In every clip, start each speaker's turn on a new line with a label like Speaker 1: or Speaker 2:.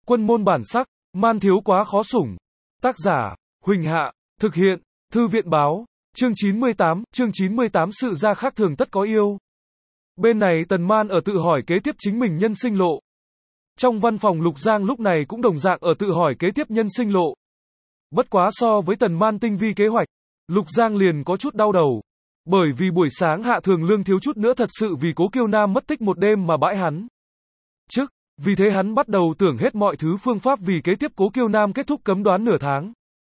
Speaker 1: Quân môn bản sắc, man thiếu quá khó sủng. Tác giả, Huỳnh Hạ, thực hiện, Thư viện báo, chương 98 sự ra khác thường tất có yêu. Bên này Tần Man ở tự hỏi kế tiếp chính mình nhân sinh lộ. Trong văn phòng Lục Giang lúc này cũng đồng dạng ở tự hỏi kế tiếp nhân sinh lộ. Bất quá so với Tần Man tinh vi kế hoạch, Lục Giang liền có chút đau đầu. Bởi vì buổi sáng Hạ Thường Lương thiếu chút nữa thật sự vì Cố Kiêu Nam mất tích một đêm mà bãi hắn. Vì thế hắn bắt đầu tưởng hết mọi thứ phương pháp vì kế tiếp Cố Kiêu Nam kết thúc cấm đoán nửa tháng.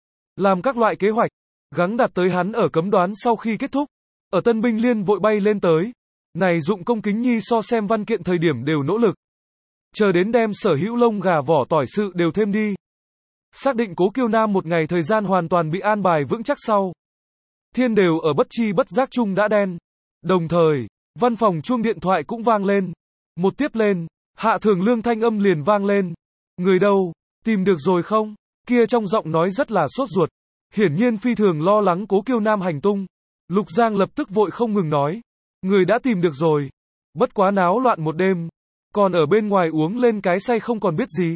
Speaker 1: Làm các loại kế hoạch, gắng đạt tới hắn ở cấm đoán sau khi kết thúc. Ở Tân Binh Liên vội bay lên tới. Này dụng công kính nhi so xem văn kiện thời điểm đều nỗ lực. Chờ đến đem sở hữu lông gà vỏ tỏi sự đều thêm đi. Xác định Cố Kiêu Nam một ngày thời gian hoàn toàn bị an bài vững chắc sau. Thiên đều ở bất chi bất giác chung đã đen. Đồng thời, văn phòng chuông điện thoại cũng vang lên. Một tiếp lên, Hạ Thường Lương thanh âm liền vang lên. Người đâu, tìm được rồi không? Kia trong giọng nói rất là sốt ruột. Hiển nhiên phi thường lo lắng Cố Kiêu Nam hành tung. Lục Giang lập tức vội không ngừng nói. Người đã tìm được rồi. Bất quá náo loạn một đêm. Còn ở bên ngoài uống lên cái say không còn biết gì.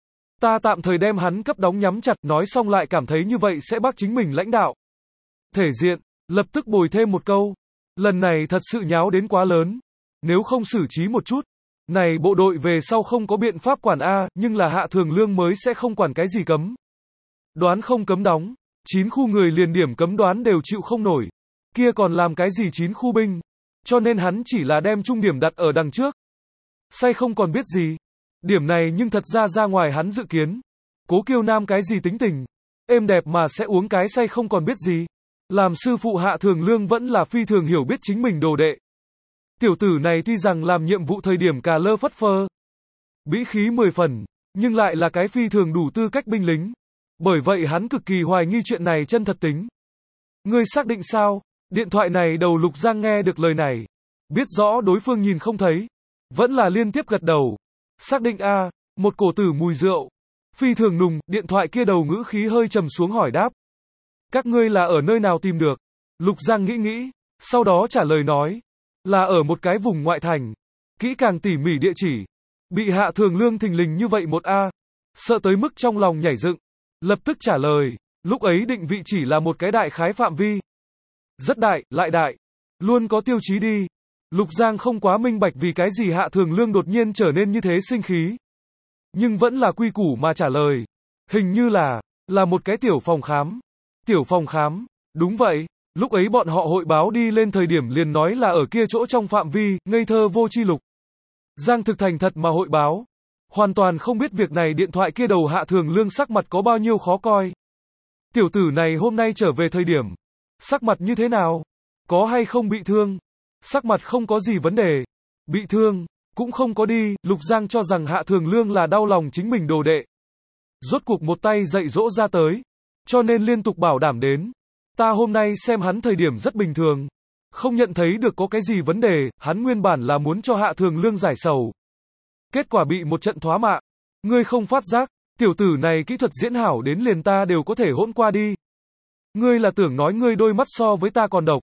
Speaker 1: Ta tạm thời đem hắn cấp đóng nhắm chặt, nói xong lại cảm thấy như vậy sẽ bác chính mình lãnh đạo. Thể diện, lập tức bồi thêm một câu. Lần này thật sự nháo đến quá lớn. Nếu không xử trí một chút. Này bộ đội về sau không có biện pháp quản A, nhưng là Hạ Thường Lương mới sẽ không quản cái gì cấm. Đoán không cấm đóng. 9 khu người liền điểm cấm đoán đều chịu không nổi. Kia còn làm cái gì 9 khu binh. Cho nên hắn chỉ là đem trung điểm đặt ở đằng trước. Say không còn biết gì. Điểm này nhưng thật ra ngoài hắn dự kiến. Cố Kiêu Nam cái gì tính tình. Êm đẹp mà sẽ uống cái say không còn biết gì. Làm sư phụ Hạ Thường Lương vẫn là phi thường hiểu biết chính mình đồ đệ. Tiểu tử này tuy rằng làm nhiệm vụ thời điểm cà lơ phất phơ, bĩ khí 10 phần, nhưng lại là cái phi thường đủ tư cách binh lính. Bởi vậy hắn cực kỳ hoài nghi chuyện này chân thật tính. Ngươi xác định sao? Điện thoại này đầu Lục Giang nghe được lời này. Biết rõ đối phương nhìn không thấy. Vẫn là liên tiếp gật đầu. Xác định a, một cổ tử mùi rượu. Phi thường nùng, điện thoại kia đầu ngữ khí hơi trầm xuống hỏi đáp. Các ngươi là ở nơi nào tìm được? Lục Giang nghĩ, sau đó trả lời nói. Là ở một cái vùng ngoại thành. Kỹ càng tỉ mỉ địa chỉ. Bị Hạ Thường Lương thình lình như vậy một a, sợ tới mức trong lòng nhảy dựng. Lập tức trả lời, lúc ấy định vị chỉ là một cái đại khái phạm vi. Rất đại, lại đại. Luôn có tiêu chí đi. Lục Giang không quá minh bạch vì cái gì Hạ Thường Lương đột nhiên trở nên như thế sinh khí. Nhưng vẫn là quy củ mà trả lời. Hình như là một cái tiểu phòng khám. Tiểu phòng khám, đúng vậy. Lúc ấy bọn họ hội báo đi lên thời điểm liền nói là ở kia chỗ trong phạm vi, ngây thơ vô tri. Lục Giang thực thành thật mà hội báo. Hoàn toàn không biết việc này điện thoại kia đầu Hạ Thường Lương sắc mặt có bao nhiêu khó coi. Tiểu tử này hôm nay trở về thời điểm. Sắc mặt như thế nào? Có hay không bị thương? Sắc mặt không có gì vấn đề. Bị thương, cũng không có đi. Lục Giang cho rằng Hạ Thường Lương là đau lòng chính mình đồ đệ. Rốt cuộc một tay dạy dỗ ra tới. Cho nên liên tục bảo đảm đến. Ta hôm nay xem hắn thời điểm rất bình thường. Không nhận thấy được có cái gì vấn đề, hắn nguyên bản là muốn cho Hạ Thường Lương giải sầu. Kết quả bị một trận thoá mạ. Ngươi không phát giác, tiểu tử này kỹ thuật diễn hảo đến liền ta đều có thể hỗn qua đi. Ngươi là tưởng nói ngươi đôi mắt so với ta còn độc.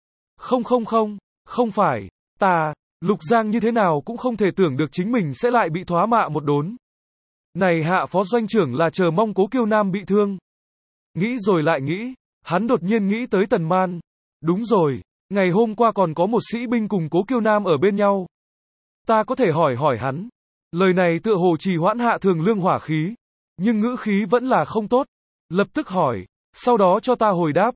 Speaker 1: Không phải, Lục Giang như thế nào cũng không thể tưởng được chính mình sẽ lại bị thoá mạ một đốn. Này Hạ phó doanh trưởng là chờ mong Cố Kiêu Nam bị thương. Nghĩ rồi lại nghĩ, hắn đột nhiên nghĩ tới Tần Man. Đúng rồi, ngày hôm qua còn có một sĩ binh cùng Cố Kiêu Nam ở bên nhau. Ta có thể hỏi hắn. Lời này tựa hồ trì hoãn Hạ Thường Lương hỏa khí. Nhưng ngữ khí vẫn là không tốt. Lập tức hỏi, sau đó cho ta hồi đáp.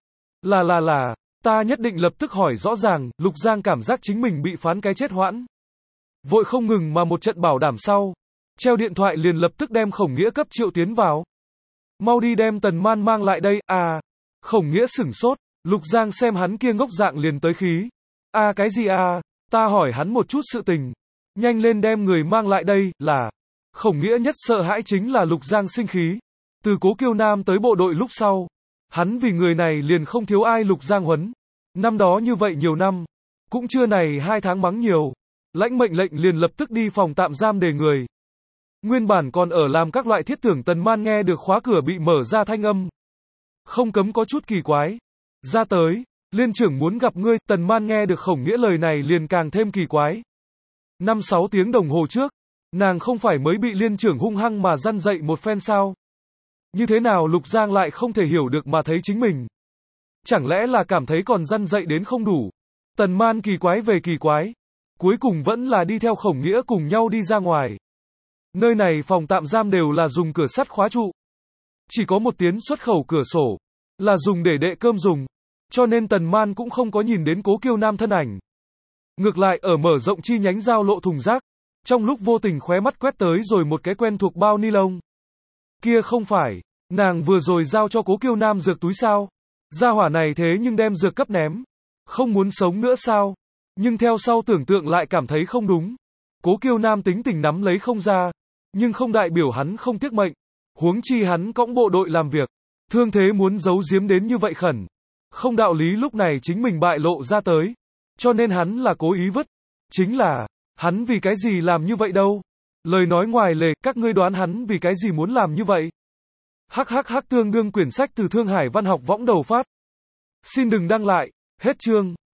Speaker 1: Ta nhất định lập tức hỏi rõ ràng. Lục Giang cảm giác chính mình bị phán cái chết hoãn. Vội không ngừng mà một trận bảo đảm sau. Treo điện thoại liền lập tức đem Khổng Nghĩa cấp triệu tiến vào. Mau đi đem Tần Man mang lại đây. Khổng Nghĩa sửng sốt. Lục Giang xem hắn kia ngốc dạng liền tới khí. Cái gì ta hỏi hắn một chút sự tình. Nhanh lên đem người mang lại đây. Khổng Nghĩa nhất sợ hãi chính là Lục Giang sinh khí. Từ Cố Kiêu Nam tới bộ đội lúc sau. Hắn vì người này liền không thiếu ai Lục Giang huấn. Năm đó như vậy nhiều năm. Cũng chưa này 2 tháng mắng nhiều. Lãnh mệnh lệnh liền lập tức đi phòng tạm giam để người. Nguyên bản còn ở làm các loại thiết tưởng Tần Man nghe được khóa cửa bị mở ra thanh âm. Không cấm có chút kỳ quái. Ra tới, liên trưởng muốn gặp ngươi. Tần Man nghe được Khổng Nghĩa lời này liền càng thêm kỳ quái. 5-6 tiếng đồng hồ trước, Nàng không phải mới bị liên trưởng hung hăng mà răn dạy một phen sao? Như thế nào Lục Giang lại không thể hiểu được mà thấy chính mình? Chẳng lẽ là cảm thấy còn răn dạy đến không đủ? Tần Man kỳ quái về kỳ quái. Cuối cùng vẫn là đi theo Khổng Nghĩa cùng nhau đi ra ngoài. Nơi này phòng tạm giam đều là dùng cửa sắt khóa trụ. Chỉ có một tiến xuất khẩu cửa sổ, là dùng để đệ cơm dùng. Cho nên Tần Man cũng không có nhìn đến Cố Kiêu Nam thân ảnh. Ngược lại ở mở rộng chi nhánh giao lộ thùng rác, trong lúc vô tình khóe mắt quét tới rồi một cái quen thuộc bao ni lông. Kia không phải, nàng vừa rồi giao cho Cố Kiêu Nam dược túi sao? Gia hỏa này thế nhưng đem dược cấp ném. Không muốn sống nữa sao? Nhưng theo sau tưởng tượng lại cảm thấy không đúng. Cố Kiêu Nam tính tình nắm lấy không ra, nhưng không đại biểu hắn không tiếc mệnh. Huống chi hắn cõng bộ đội làm việc, thương thế muốn giấu giếm đến như vậy khẩn. Không đạo lý lúc này chính mình bại lộ ra tới. Cho nên hắn là cố ý vứt. Chính là, hắn vì cái gì làm như vậy đâu? Lời nói ngoài lề, các ngươi đoán hắn vì cái gì muốn làm như vậy? Hắc tương đương quyển sách từ Thương Hải Văn học võng đầu phát. Xin đừng đăng lại, hết chương.